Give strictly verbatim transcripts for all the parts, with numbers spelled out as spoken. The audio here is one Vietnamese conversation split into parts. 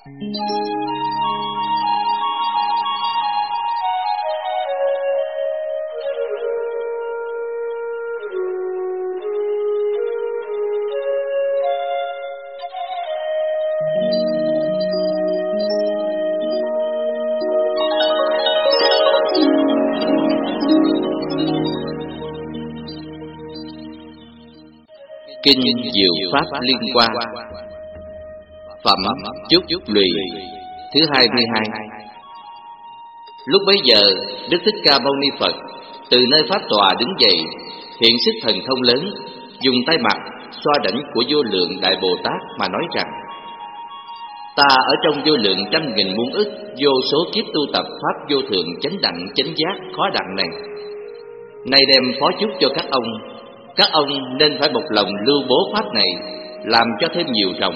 Kinh Diệu Pháp Liên Hoa, phẩm Chúc Lụy thứ hai mươi hai. Lúc bấy giờ, Đức Thích Ca Mâu Ni Phật từ nơi pháp tòa đứng dậy, hiện sức thần thông lớn, dùng tay mặt xoa đảnh của vô lượng Đại Bồ Tát mà nói rằng: Ta ở trong vô lượng trăm nghìn muôn ức vô số kiếp tu tập pháp vô thượng chánh đẳng chánh giác khó đặng này, nay đem phó chúc cho các ông. Các ông nên phải một lòng lưu bố pháp này, làm cho thêm nhiều rộng.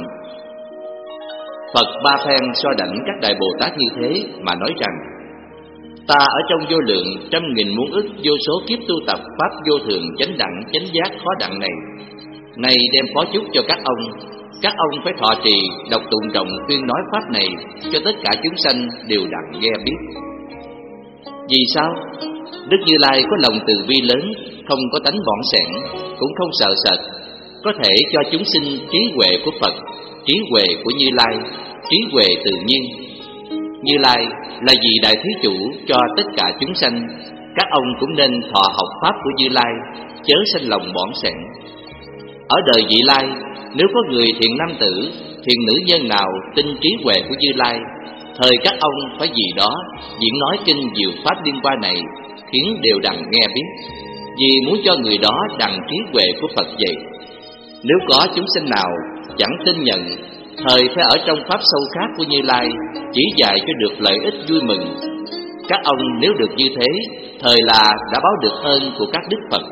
Phật ba phen xoa đảnh các Đại Bồ Tát như thế mà nói rằng: Ta ở trong vô lượng trăm nghìn muôn ức vô số kiếp tu tập pháp vô thượng chánh đẳng chánh giác khó đặng này, nay đem phó chúc cho các ông. Các ông phải thọ trì đọc tụng trọng tuyên nói pháp này cho tất cả chúng sanh đều đặng nghe biết. Vì sao? Đức Như Lai có lòng từ bi lớn, không có tánh bỏng sẻn, cũng không sợ sệt, có thể cho chúng sinh trí huệ của Phật, trí huệ của Như Lai, trí huệ tự nhiên. Như Lai là vị đại thí chủ cho tất cả chúng sanh, các ông cũng nên thọ học pháp của Như Lai, chớ sanh lòng bỏng sẻn. Ở đời vị lai, nếu có người thiện nam tử, thiện nữ nhân nào tin trí huệ của Như Lai, thời các ông phải vì đó diễn nói kinh Diệu Pháp Liên Hoa này, khiến đều đặng nghe biết, vì muốn cho người đó đặng trí huệ của Phật vậy. Nếu có chúng sinh nào chẳng tin nhận, thời phải ở trong pháp sâu khác của Như Lai, chỉ dạy cho được lợi ích vui mừng. Các ông nếu được như thế, thời là đã báo được ơn của các đức Phật.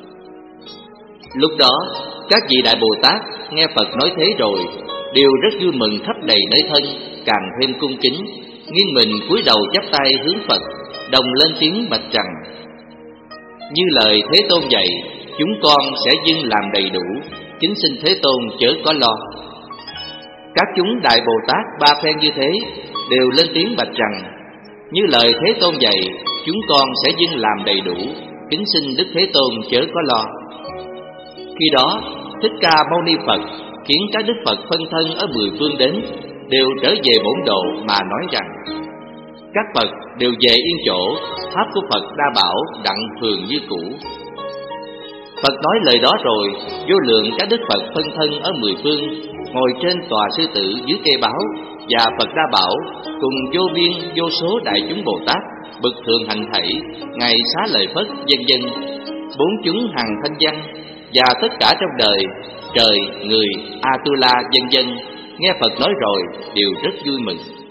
Lúc đó, các vị Đại Bồ Tát nghe Phật nói thế rồi, đều rất vui mừng khắp đầy nơi thân, càng thêm cung kính, nghiêng mình cúi đầu chắp tay hướng Phật, đồng lên tiếng bạch rằng: Như lời Thế Tôn dạy, chúng con sẽ dâng làm đầy đủ, kính xin Thế Tôn chớ có lo. Các chúng Đại Bồ Tát ba phen như thế đều lên tiếng bạch rằng: Như lời Thế Tôn dạy, chúng con sẽ dâng làm đầy đủ, kính xin Đức Thế Tôn chớ có lo. Khi đó, Thích Ca Mâu Ni Phật khiến các đức Phật phân thân ở mười phương đến, đều trở về bổn độ mà nói rằng: Các Phật đều về yên chỗ, pháp của Phật đa bảo đặng thường như cũ. Phật nói lời đó rồi, vô lượng các đức Phật phân thân ở mười phương ngồi trên tòa sư tử dưới cây báo, và Phật đa bảo cùng vô biên vô số đại chúng Bồ Tát bậc thường hành thảy, ngày xá lợi Phất vân vân, bốn chúng hằng thanh văn và tất cả trong đời, trời, người, Atula vân vân, nghe Phật nói rồi đều rất vui mừng.